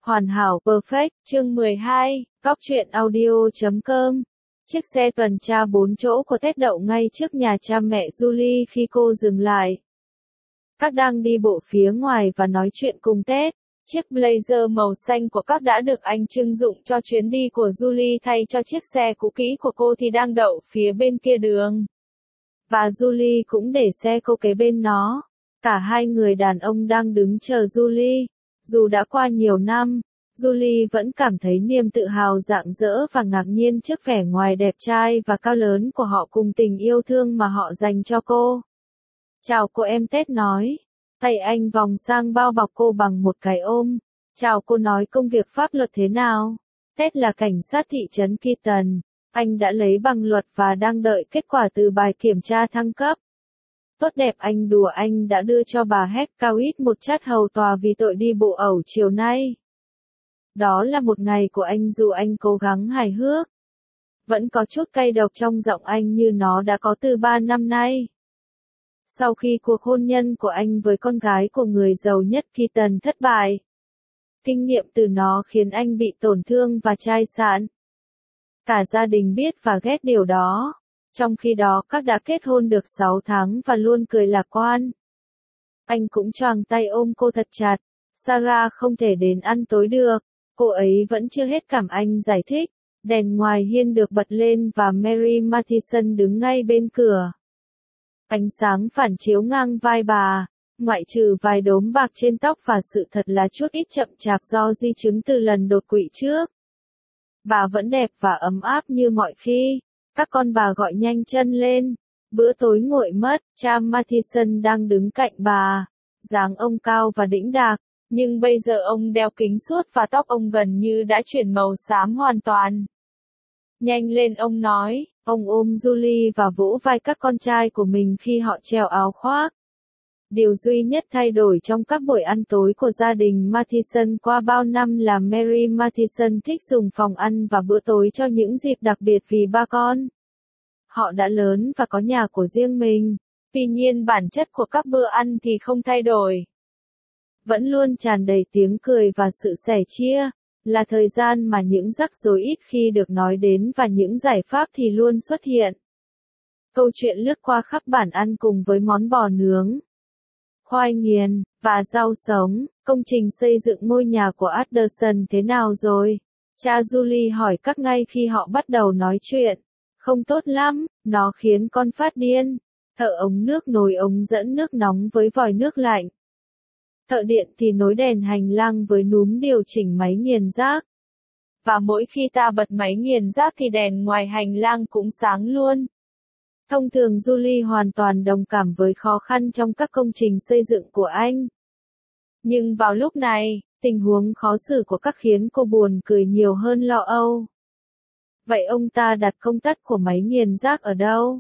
Hoàn hảo perfect, chương 12, góc truyện audio.com. Chiếc xe tuần tra 4 chỗ của Ted đậu ngay trước nhà cha mẹ Julie khi cô dừng lại. Các đang đi bộ phía ngoài và nói chuyện cùng Ted. Chiếc blazer màu xanh của các đã được anh trưng dụng cho chuyến đi của Julie thay cho chiếc xe cũ kỹ của cô thì đang đậu phía bên kia đường. Và Julie cũng để xe cô kế bên nó. Cả hai người đàn ông đang đứng chờ Julie. Dù đã qua nhiều năm, Julie vẫn cảm thấy niềm tự hào rạng rỡ và ngạc nhiên trước vẻ ngoài đẹp trai và cao lớn của họ cùng tình yêu thương mà họ dành cho cô. Chào cô em, Ted nói. Tay anh vòng sang bao bọc cô bằng một cái ôm. Chào cô, nói công việc pháp luật thế nào? Ted là cảnh sát thị trấn Keaton. Anh đã lấy bằng luật và đang đợi kết quả từ bài kiểm tra thăng cấp. Tốt đẹp, anh đùa, anh đã đưa cho bà Heckwit một chát hầu tòa vì tội đi bộ ẩu chiều nay. Đó là một ngày của anh, dù anh cố gắng hài hước. Vẫn có chút cay độc trong giọng anh như nó đã có từ 3 năm nay. Sau khi cuộc hôn nhân của anh với con gái của người giàu nhất Keaton thất bại, kinh nghiệm từ nó khiến anh bị tổn thương và chai sạn. Cả gia đình biết và ghét điều đó. Trong khi đó các đã kết hôn được 6 tháng và luôn cười lạc quan. Anh cũng choàng tay ôm cô thật chặt. Sarah không thể đến ăn tối được. Cô ấy vẫn chưa hết cảm, anh giải thích. Đèn ngoài hiên được bật lên và Mary Mathison đứng ngay bên cửa. Ánh sáng phản chiếu ngang vai bà, ngoại trừ vài đốm bạc trên tóc và sự thật là chút ít chậm chạp do di chứng từ lần đột quỵ trước. Bà vẫn đẹp và ấm áp như mọi khi. Các con bà gọi nhanh chân lên. Bữa tối nguội mất, cha Mathison đang đứng cạnh bà. Dáng ông cao và đĩnh đạc, nhưng bây giờ ông đeo kính suốt và tóc ông gần như đã chuyển màu xám hoàn toàn. Nhanh lên, ông nói. Ông ôm Julie và vỗ vai các con trai của mình khi họ treo áo khoác. Điều duy nhất thay đổi trong các buổi ăn tối của gia đình Mathison qua bao năm là Mary Mathison thích dùng phòng ăn và bữa tối cho những dịp đặc biệt vì ba con. Họ đã lớn và có nhà của riêng mình. Tuy nhiên bản chất của các bữa ăn thì không thay đổi. Vẫn luôn tràn đầy tiếng cười và sự sẻ chia. Là thời gian mà những rắc rối ít khi được nói đến và những giải pháp thì luôn xuất hiện. Câu chuyện lướt qua khắp bàn ăn cùng với món bò nướng, khoai nghiền, và rau sống. Công trình xây dựng ngôi nhà của Anderson thế nào rồi? Cha Julie hỏi các ngay khi họ bắt đầu nói chuyện. Không tốt lắm, nó khiến con phát điên. Thợ ống nước nối ống dẫn nước nóng với vòi nước lạnh. Thợ điện thì nối đèn hành lang với núm điều chỉnh máy nghiền rác. Và mỗi khi ta bật máy nghiền rác thì đèn ngoài hành lang cũng sáng luôn. Thông thường Julie hoàn toàn đồng cảm với khó khăn trong các công trình xây dựng của anh. Nhưng vào lúc này, tình huống khó xử của các khiến cô buồn cười nhiều hơn lo âu. Vậy ông ta đặt công tắc của máy nghiền rác ở đâu?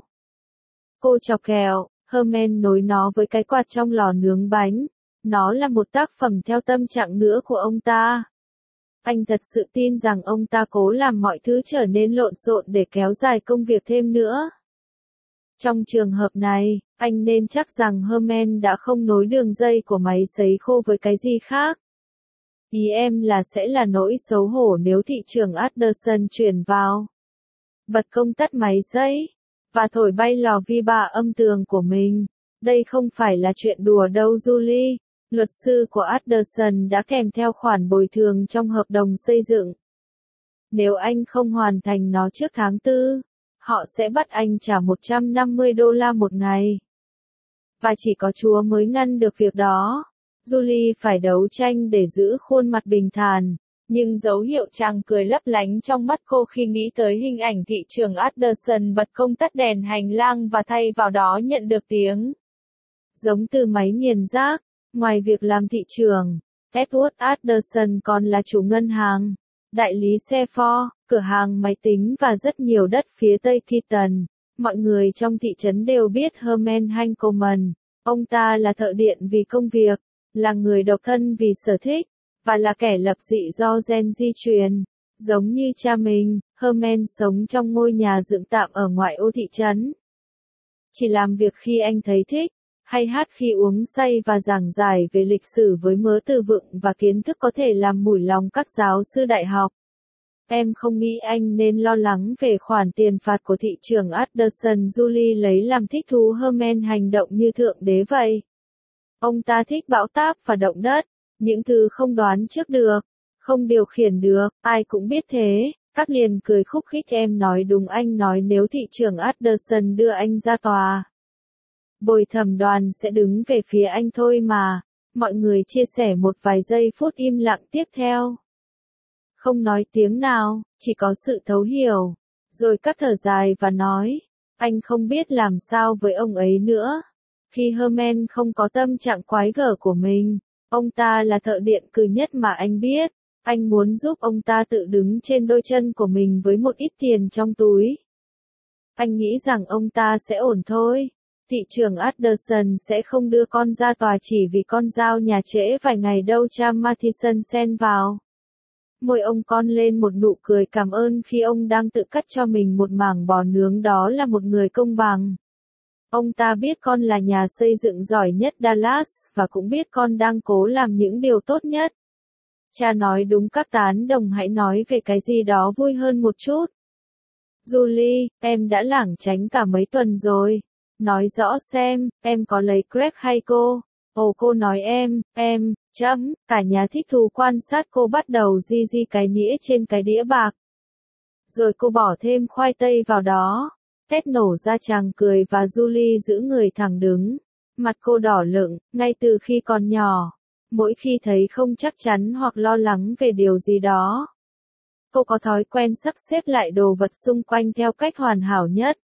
Cô chọc kẹo, Herman nối nó với cái quạt trong lò nướng bánh. Nó là một tác phẩm theo tâm trạng nữa của ông ta. Anh thật sự tin rằng ông ta cố làm mọi thứ trở nên lộn xộn để kéo dài công việc thêm nữa. Trong trường hợp này, anh nên chắc rằng Herman đã không nối đường dây của máy sấy khô với cái gì khác. Ý em là sẽ là nỗi xấu hổ nếu thị trưởng Anderson chuyển vào, bật công tắc máy sấy, và thổi bay lò vi ba âm tường của mình. Đây không phải là chuyện đùa đâu Julie. Luật sư của Anderson đã kèm theo khoản bồi thường trong hợp đồng xây dựng. Nếu anh không hoàn thành nó trước tháng 4, họ sẽ bắt anh trả $150 một ngày. Và chỉ có Chúa mới ngăn được việc đó. Julie phải đấu tranh để giữ khuôn mặt bình thản, nhưng dấu hiệu tràng cười lấp lánh trong mắt cô khi nghĩ tới hình ảnh thị trưởng Anderson bật công tắc đèn hành lang và thay vào đó nhận được tiếng giống từ máy nghiền rác. Ngoài việc làm thị trưởng, Edward Anderson còn là chủ ngân hàng, đại lý xe Ford, cửa hàng máy tính và rất nhiều đất phía tây Keaton. Mọi người trong thị trấn đều biết Herman Hankelman. Ông ta là thợ điện vì công việc, là người độc thân vì sở thích, và là kẻ lập dị do gen di truyền. Giống như cha mình, Herman sống trong ngôi nhà dựng tạm ở ngoại ô thị trấn. Chỉ làm việc khi anh thấy thích. hay hát khi uống say và giảng giải về lịch sử với mớ từ vựng và kiến thức có thể làm mủi lòng các giáo sư đại học. Em không nghĩ anh nên lo lắng về khoản tiền phạt của thị trưởng Anderson. Julie lấy làm thích thú Herman hành động như thượng đế vậy. Ông ta thích bão táp và động đất, những thứ không đoán trước được, không điều khiển được, ai cũng biết thế. Các liền cười khúc khích. Em nói đúng, anh nói nếu thị trưởng Anderson đưa anh ra tòa, bồi thẩm đoàn sẽ đứng về phía anh thôi mà. Mọi người chia sẻ một vài giây phút im lặng tiếp theo. Không nói tiếng nào, chỉ có sự thấu hiểu. Rồi cắt thở dài và nói, anh không biết làm sao với ông ấy nữa. Khi Herman không có tâm trạng quái gở của mình, ông ta là thợ điện cừ nhất mà anh biết. Anh muốn giúp ông ta tự đứng trên đôi chân của mình với một ít tiền trong túi. Anh nghĩ rằng ông ta sẽ ổn thôi. Thị trưởng Anderson sẽ không đưa con ra tòa chỉ vì con giao nhà trễ vài ngày đâu. Cha Mathison xen vào. Môi ông cong lên một nụ cười cảm ơn khi ông đang tự cắt cho mình một mảng bò nướng. Đó là một người công bằng. Ông ta biết con là nhà xây dựng giỏi nhất Dallas và cũng biết con đang cố làm những điều tốt nhất. Cha nói đúng, các tán đồng. Hãy nói về cái gì đó vui hơn một chút. Julie, em đã lảng tránh cả mấy tuần rồi. Nói rõ xem, em có lấy Greg hay cô? Ồ, cô nói em, cả nhà thích thú quan sát cô bắt đầu di cái nĩa trên cái đĩa bạc. Rồi cô bỏ thêm khoai tây vào đó. Tét nổ ra chàng cười và Julie giữ người thẳng đứng. Mặt cô đỏ lựng, ngay từ khi còn nhỏ. Mỗi khi thấy không chắc chắn hoặc lo lắng về điều gì đó, cô có thói quen sắp xếp lại đồ vật xung quanh theo cách hoàn hảo nhất.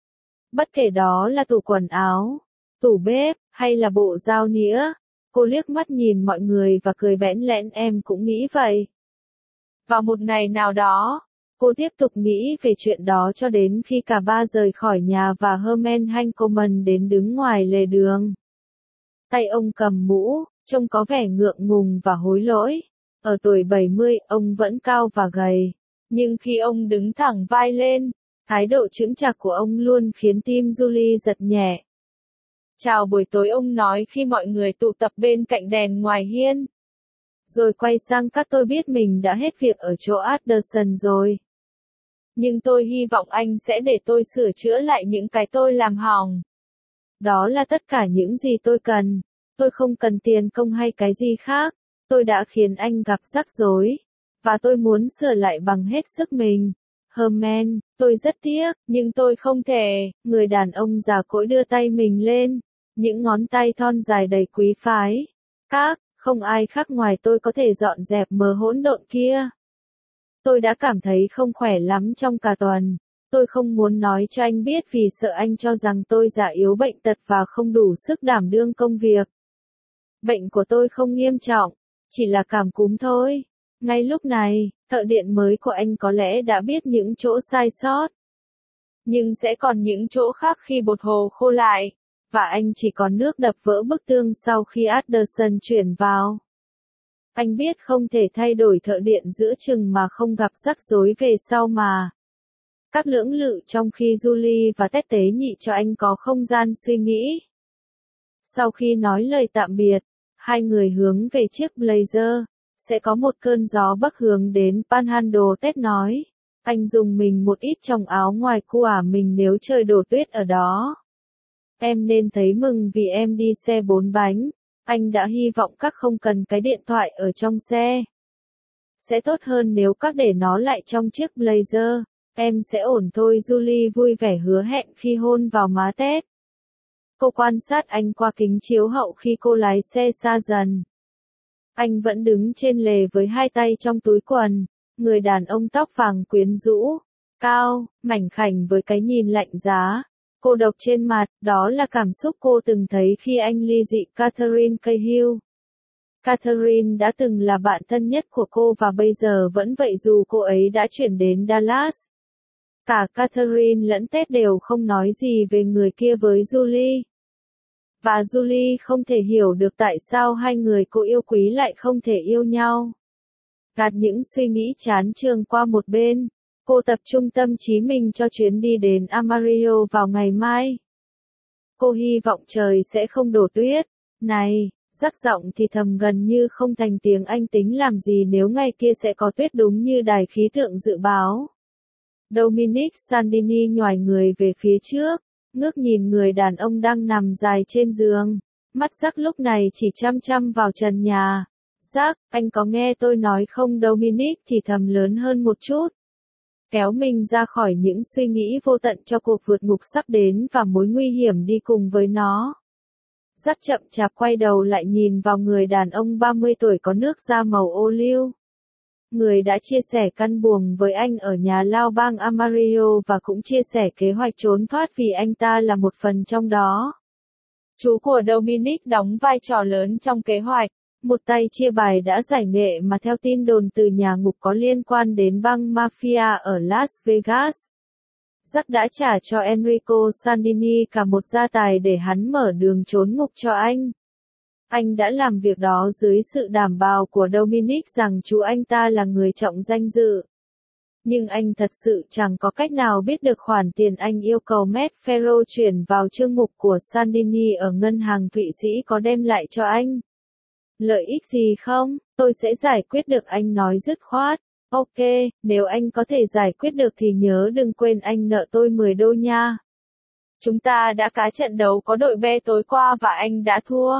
Bất kể đó là tủ quần áo, tủ bếp, hay là bộ dao nĩa. Cô liếc mắt nhìn mọi người và cười bẽn lẽn. Em cũng nghĩ vậy. Vào một ngày nào đó, cô tiếp tục nghĩ về chuyện đó cho đến khi cả ba rời khỏi nhà và Herman Hancoman đến đứng ngoài lề đường. Tay ông cầm mũ, trông có vẻ ngượng ngùng và hối lỗi. Ở tuổi 70, ông vẫn cao và gầy. Nhưng khi ông đứng thẳng vai lên, thái độ chững chạc của ông luôn khiến tim Julie giật nhẹ. Chào buổi tối, ông nói khi mọi người tụ tập bên cạnh đèn ngoài hiên. Rồi quay sang các. Tôi biết mình đã hết việc ở chỗ Anderson rồi. Nhưng tôi hy vọng anh sẽ để tôi sửa chữa lại những cái tôi làm hỏng. Đó là tất cả những gì tôi cần. Tôi không cần tiền công hay cái gì khác. Tôi đã khiến anh gặp rắc rối. Và tôi muốn sửa lại bằng hết sức mình. Herman, tôi rất tiếc, nhưng tôi không thể. Người đàn ông già cỗi đưa tay mình lên. Những ngón tay thon dài đầy quý phái. Không ai khác ngoài tôi có thể dọn dẹp mớ hỗn độn kia. Tôi đã cảm thấy không khỏe lắm trong cả tuần. Tôi không muốn nói cho anh biết vì sợ anh cho rằng tôi già yếu, bệnh tật và không đủ sức đảm đương công việc. Bệnh của tôi không nghiêm trọng, chỉ là cảm cúm thôi. Ngay lúc này, thợ điện mới của anh có lẽ đã biết những chỗ sai sót. Nhưng sẽ còn những chỗ khác khi bột hồ khô lại. Và anh chỉ còn nước đập vỡ bức tường sau khi Anderson chuyển vào. Anh biết không thể thay đổi thợ điện giữa chừng mà không gặp rắc rối về sau mà. Các lưỡng lự trong khi Julie và Ted tế nhị cho anh có không gian suy nghĩ. Sau khi nói lời tạm biệt, hai người hướng về chiếc Blazer. Sẽ có một cơn gió bắc hướng đến Panhandle. Ted nói. Anh dùng mình một ít trong áo ngoài của mình nếu trời đổ tuyết ở đó. Em nên thấy mừng vì em đi xe 4 bánh. Anh đã hy vọng các không cần cái điện thoại ở trong xe. Sẽ tốt hơn nếu các để nó lại trong chiếc Blazer. Em sẽ ổn thôi. Julie vui vẻ hứa hẹn khi hôn vào má Ted. Cô quan sát anh qua kính chiếu hậu khi cô lái xe xa dần. Anh vẫn đứng trên lề với hai tay trong túi quần. Người đàn ông tóc vàng quyến rũ, cao, mảnh khảnh với cái nhìn lạnh giá. Cô độc trên mặt, đó là cảm xúc cô từng thấy khi anh ly dị Catherine Cahill. Catherine đã từng là bạn thân nhất của cô và bây giờ vẫn vậy dù cô ấy đã chuyển đến Dallas. Cả Catherine lẫn Ted đều không nói gì về người kia với Julie. Và Julie không thể hiểu được tại sao hai người cô yêu quý lại không thể yêu nhau. Gạt những suy nghĩ chán chường qua một bên, cô tập trung tâm trí mình cho chuyến đi đến Amarillo vào ngày mai. Cô hy vọng trời sẽ không đổ tuyết. Này, Jack giọng thì thầm gần như không thành tiếng, anh tính làm gì nếu ngày kia sẽ có tuyết đúng như đài khí tượng dự báo. Dominic Sandini nhoài người về phía trước, ngước nhìn người đàn ông đang nằm dài trên giường. Mắt Jack lúc này chỉ chăm chăm vào trần nhà. Jack, anh có nghe tôi nói không? Dominic thì thầm lớn hơn một chút. Kéo mình ra khỏi những suy nghĩ vô tận cho cuộc vượt ngục sắp đến và mối nguy hiểm đi cùng với nó. Jack chậm chạp quay đầu lại nhìn vào người đàn ông 30 tuổi có nước da màu ô liu. Người đã chia sẻ căn buồng với anh ở nhà lao bang Amarillo và cũng chia sẻ kế hoạch trốn thoát vì anh ta là một phần trong đó. Chú của Dominic đóng vai trò lớn trong kế hoạch. Một tay chia bài đã giải nghệ mà theo tin đồn từ nhà ngục có liên quan đến băng mafia ở Las Vegas. Jack đã trả cho Enrico Sandini cả một gia tài để hắn mở đường trốn ngục cho anh. Anh đã làm việc đó dưới sự đảm bảo của Dominic rằng chú anh ta là người trọng danh dự. Nhưng anh thật sự chẳng có cách nào biết được khoản tiền anh yêu cầu Matt Ferro chuyển vào chương mục của Sandini ở ngân hàng Thụy Sĩ có đem lại cho anh lợi ích gì không? Tôi sẽ giải quyết được, anh nói dứt khoát. Ok, nếu anh có thể giải quyết được thì nhớ đừng quên anh nợ tôi 10 đô nha. Chúng ta đã cá trận đấu có đội B tối qua và anh đã thua.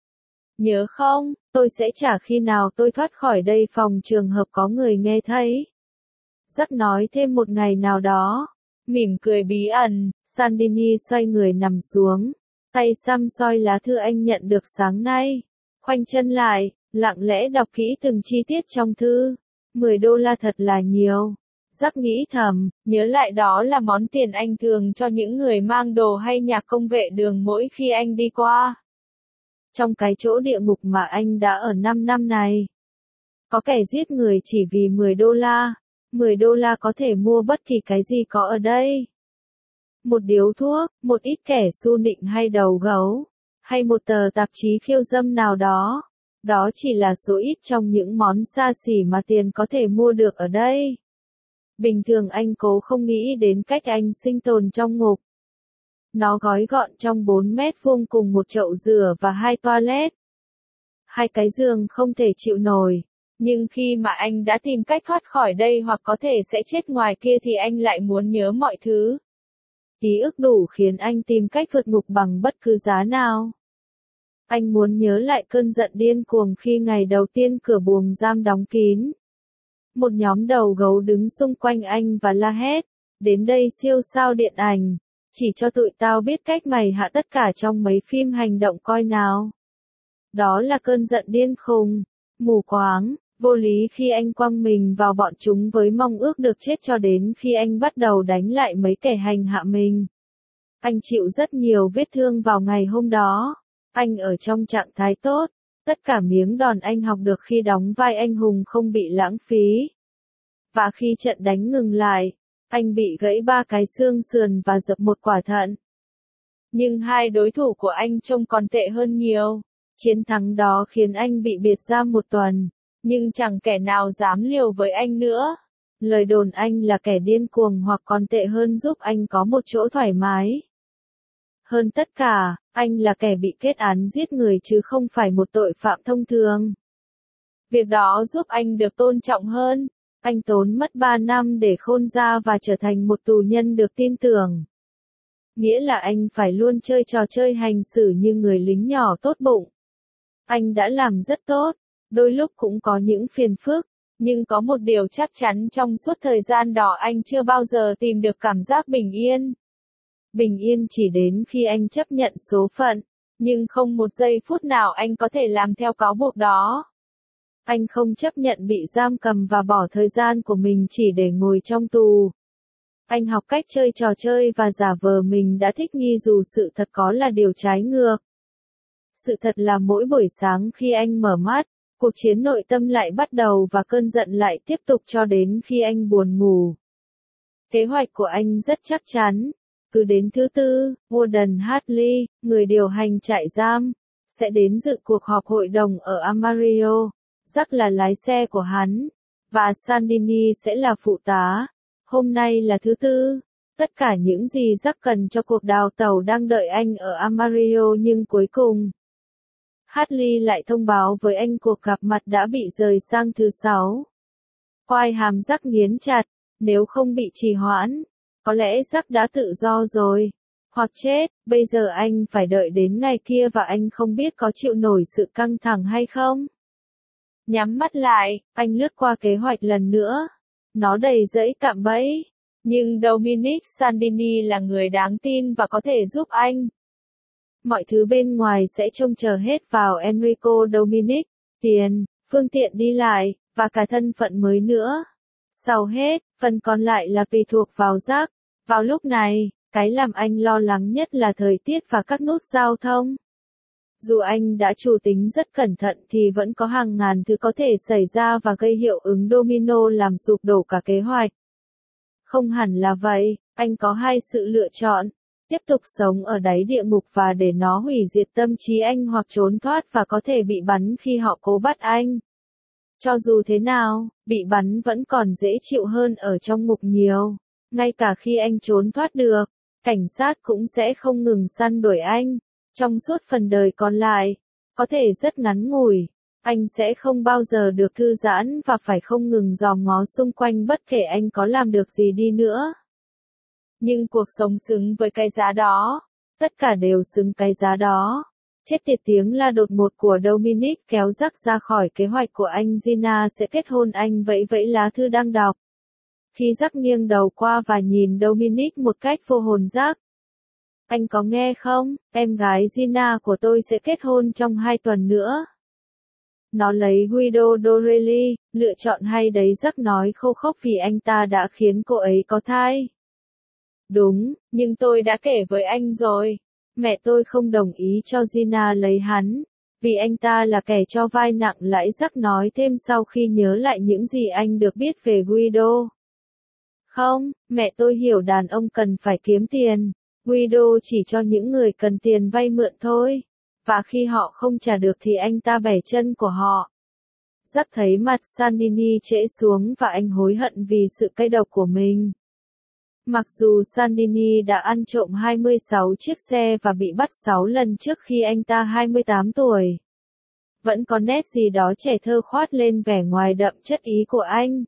Nhớ không, tôi sẽ trả khi nào tôi thoát khỏi đây phòng trường hợp có người nghe thấy. Jack nói thêm một ngày nào đó. Mỉm cười bí ẩn, Sandini xoay người nằm xuống. Tay xăm soi lá thư anh nhận được sáng nay. Khoanh chân lại, lặng lẽ đọc kỹ từng chi tiết trong thư. 10 đô la thật là nhiều. Jack nghĩ thầm, nhớ lại đó là món tiền anh thường cho những người mang đồ hay nhạc công vệ đường mỗi khi anh đi qua. Trong cái chỗ địa ngục mà anh đã ở 5 năm này. Có kẻ giết người chỉ vì 10 đô la. 10 đô la có thể mua bất kỳ cái gì có ở đây. Một điếu thuốc, một ít kẻ xu nịnh hay đầu gấu, hay một tờ tạp chí khiêu dâm nào đó. Đó chỉ là số ít trong những món xa xỉ mà tiền có thể mua được ở đây. Bình thường anh cố không nghĩ đến cách anh sinh tồn trong ngục. Nó gói gọn trong 4 mét vuông cùng một chậu rửa và 2 toilet. 2 cái giường không thể chịu nổi. Nhưng khi mà anh đã tìm cách thoát khỏi đây hoặc có thể sẽ chết ngoài kia thì anh lại muốn nhớ mọi thứ. Ký ức đủ khiến anh tìm cách vượt ngục bằng bất cứ giá nào. Anh muốn nhớ lại cơn giận điên cuồng khi ngày đầu tiên cửa buồng giam đóng kín. Một nhóm đầu gấu đứng xung quanh anh và la hét. Đến đây siêu sao điện ảnh. Chỉ cho tụi tao biết cách mày hạ tất cả trong mấy phim hành động coi nào. Đó là cơn giận điên khùng, mù quáng, vô lý khi anh quăng mình vào bọn chúng với mong ước được chết cho đến khi anh bắt đầu đánh lại mấy kẻ hành hạ mình. Anh chịu rất nhiều vết thương vào ngày hôm đó. Anh ở trong trạng thái tốt. Tất cả miếng đòn anh học được khi đóng vai anh hùng không bị lãng phí. Và khi trận đánh ngừng lại, anh bị gãy 3 cái xương sườn và dập một quả thận. Nhưng hai đối thủ của anh trông còn tệ hơn nhiều. Chiến thắng đó khiến anh bị biệt giam 1 tuần. Nhưng chẳng kẻ nào dám liều với anh nữa. Lời đồn anh là kẻ điên cuồng hoặc còn tệ hơn giúp anh có một chỗ thoải mái. Hơn tất cả, anh là kẻ bị kết án giết người chứ không phải một tội phạm thông thường. Việc đó giúp anh được tôn trọng hơn. Anh tốn mất 3 năm để khôn ra và trở thành một tù nhân được tin tưởng. Nghĩa là anh phải luôn chơi trò chơi hành xử như người lính nhỏ tốt bụng. Anh đã làm rất tốt, đôi lúc cũng có những phiền phức, nhưng có một điều chắc chắn trong suốt thời gian đó anh chưa bao giờ tìm được cảm giác bình yên. Bình yên chỉ đến khi anh chấp nhận số phận, nhưng không một giây phút nào anh có thể làm theo cáo buộc đó. Anh không chấp nhận bị giam cầm và bỏ thời gian của mình chỉ để ngồi trong tù. Anh học cách chơi trò chơi và giả vờ mình đã thích nghi dù sự thật có là điều trái ngược. Sự thật là mỗi buổi sáng khi anh mở mắt, cuộc chiến nội tâm lại bắt đầu và cơn giận lại tiếp tục cho đến khi anh buồn ngủ. Kế hoạch của anh rất chắc chắn. Cứ đến thứ Tư, Warden Hartley, người điều hành trại giam, sẽ đến dự cuộc họp hội đồng ở Amarillo. Jack là lái xe của hắn, và Sandini sẽ là phụ tá. Hôm nay là thứ Tư. Tất cả những gì Jack cần cho cuộc đào tẩu đang đợi anh ở Amarillo nhưng cuối cùng, Hartley lại thông báo với anh cuộc gặp mặt đã bị rời sang thứ Sáu. Quai hàm Jack nghiến chặt, nếu không bị trì hoãn, có lẽ Jack đã tự do rồi. Hoặc chết, bây giờ anh phải đợi đến ngày kia và anh không biết có chịu nổi sự căng thẳng hay không. Nhắm mắt lại, anh lướt qua kế hoạch lần nữa. Nó đầy rẫy cạm bẫy. Nhưng Dominic Sandini là người đáng tin và có thể giúp anh. Mọi thứ bên ngoài sẽ trông chờ hết vào Enrico Dominic, tiền, phương tiện đi lại, và cả thân phận mới nữa. Sau hết, phần còn lại là tùy thuộc vào Jack. Vào lúc này, cái làm anh lo lắng nhất là thời tiết và các nút giao thông. Dù anh đã chủ tính rất cẩn thận thì vẫn có hàng ngàn thứ có thể xảy ra và gây hiệu ứng domino làm sụp đổ cả kế hoạch. Không hẳn là vậy, anh có hai sự lựa chọn. Tiếp tục sống ở đáy địa ngục và để nó hủy diệt tâm trí anh hoặc trốn thoát và có thể bị bắn khi họ cố bắt anh. Cho dù thế nào, bị bắn vẫn còn dễ chịu hơn ở trong ngục nhiều. Ngay cả khi anh trốn thoát được, cảnh sát cũng sẽ không ngừng săn đuổi anh. Trong suốt phần đời còn lại, có thể rất ngắn ngủi, anh sẽ không bao giờ được thư giãn và phải không ngừng dòm ngó xung quanh bất kể anh có làm được gì đi nữa. Nhưng cuộc sống xứng với cái giá đó. Tất cả đều xứng cái giá đó. Chết tiệt, tiếng la đột ngột của Dominic kéo Jack ra khỏi kế hoạch của anh. Gina sẽ kết hôn, anh vẫy vẫy lá thư đang đọc. Khi Jack nghiêng đầu qua và nhìn Dominic một cách vô hồn. Jack, anh có nghe không, em gái Gina của tôi sẽ kết hôn trong 2 tuần nữa. Nó lấy Guido Dorelli, lựa chọn hay đấy, Jack nói khô khốc vì anh ta đã khiến cô ấy có thai. Đúng, nhưng tôi đã kể với anh rồi. Mẹ tôi không đồng ý cho Gina lấy hắn, vì anh ta là kẻ cho vay nặng lãi, Jack nói thêm sau khi nhớ lại những gì anh được biết về Guido. Không, mẹ tôi hiểu đàn ông cần phải kiếm tiền. Guido chỉ cho những người cần tiền vay mượn thôi. Và khi họ không trả được thì anh ta bẻ chân của họ. Jack thấy mặt Sandini trễ xuống và anh hối hận vì sự cay độc của mình. Mặc dù Sandini đã ăn trộm 26 chiếc xe và bị bắt 6 lần trước khi anh ta 28 tuổi. Vẫn có nét gì đó trẻ thơ khoát lên vẻ ngoài đậm chất ý của anh.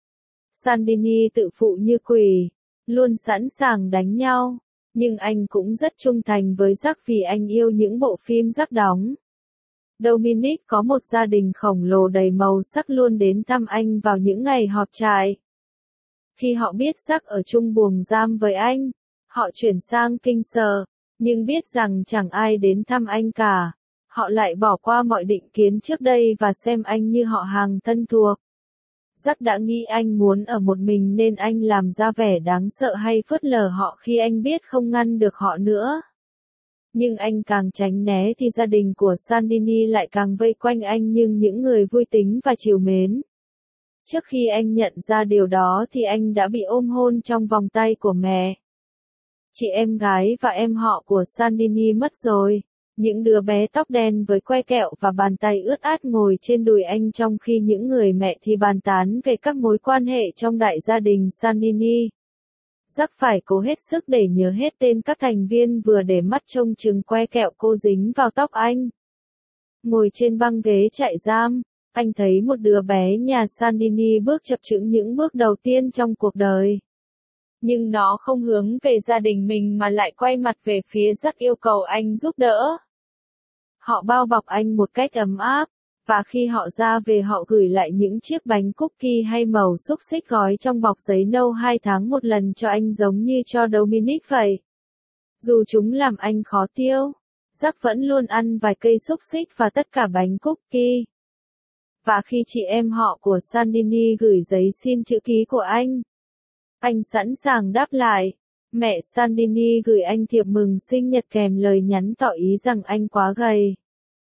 Sandini tự phụ như quỷ, luôn sẵn sàng đánh nhau. Nhưng anh cũng rất trung thành với Jack vì anh yêu những bộ phim Jack đóng. Dominic có một gia đình khổng lồ đầy màu sắc luôn đến thăm anh vào những ngày họp trại. Khi họ biết Jack ở chung buồng giam với anh, họ chuyển sang kinh sở, nhưng biết rằng chẳng ai đến thăm anh cả. Họ lại bỏ qua mọi định kiến trước đây và xem anh như họ hàng thân thuộc. Jack đã nghĩ anh muốn ở một mình nên anh làm ra vẻ đáng sợ hay phớt lờ họ khi anh biết không ngăn được họ nữa. Nhưng anh càng tránh né thì gia đình của Sandini lại càng vây quanh anh như những người vui tính và trìu mến. Trước khi anh nhận ra điều đó thì anh đã bị ôm hôn trong vòng tay của mẹ. Chị em gái và em họ của Sandini mất rồi. Những đứa bé tóc đen với que kẹo và bàn tay ướt át ngồi trên đùi anh trong khi những người mẹ thì bàn tán về các mối quan hệ trong đại gia đình Sandini. Jack phải cố hết sức để nhớ hết tên các thành viên vừa để mắt trông chừng que kẹo cô dính vào tóc anh. Ngồi trên băng ghế trại giam, anh thấy một đứa bé nhà Sandini bước chập chững những bước đầu tiên trong cuộc đời. Nhưng nó không hướng về gia đình mình mà lại quay mặt về phía Jack yêu cầu anh giúp đỡ. Họ bao bọc anh một cách ấm áp, và khi họ ra về họ gửi lại những chiếc bánh cookie hay màu xúc xích gói trong bọc giấy nâu 2 tháng một lần cho anh giống như cho Dominic vậy. Dù chúng làm anh khó tiêu, Jack vẫn luôn ăn vài cây xúc xích và tất cả bánh cookie. Và khi chị em họ của Sandini gửi giấy xin chữ ký của anh sẵn sàng đáp lại. Mẹ Sandini gửi anh thiệp mừng sinh nhật kèm lời nhắn tỏ ý rằng anh quá gầy.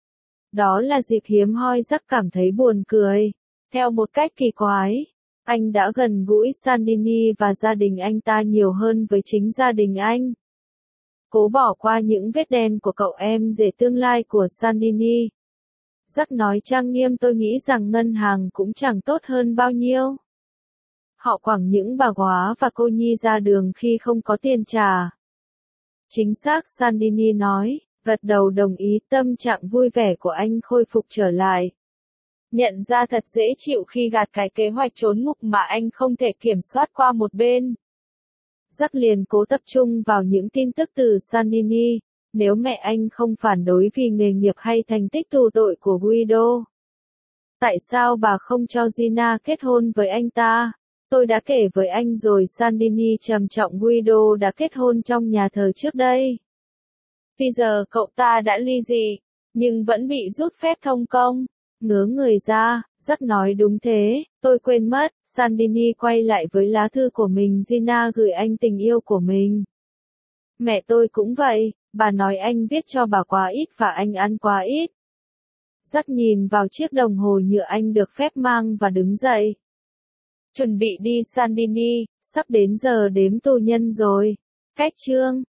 Đó là dịp hiếm hoi, Jack cảm thấy buồn cười. Theo một cách kỳ quái, anh đã gần gũi Sandini và gia đình anh ta nhiều hơn với chính gia đình anh. Cố bỏ qua những vết đen của cậu em rể tương lai của Sandini. Jack nói trang nghiêm, tôi nghĩ rằng ngân hàng cũng chẳng tốt hơn bao nhiêu. Họ quẳng những bà góa và cô nhi ra đường khi không có tiền trả. Chính xác, Sandini nói, gật đầu đồng ý, tâm trạng vui vẻ của anh khôi phục trở lại. Nhận ra thật dễ chịu khi gạt cái kế hoạch trốn ngục mà anh không thể kiểm soát qua một bên. Jack liền cố tập trung vào những tin tức từ Sandini. Nếu mẹ anh không phản đối vì nghề nghiệp hay thành tích tù tội của Guido, tại sao bà không cho Gina kết hôn với anh ta? Tôi đã kể với anh rồi, Sandini trầm trọng, Guido đã kết hôn trong nhà thờ trước đây. Bây giờ cậu ta đã ly dị, nhưng vẫn bị rút phép thông công. Ngớ người ra, Jack nói đúng thế, tôi quên mất. Sandini quay lại với lá thư của mình, Gina gửi anh tình yêu của mình. Mẹ tôi cũng vậy, bà nói anh viết cho bà quá ít và anh ăn quá ít. Jack nhìn vào chiếc đồng hồ nhựa anh được phép mang và đứng dậy. Chuẩn bị đi, Sandini, sắp đến giờ đếm tù nhân rồi. Cách chương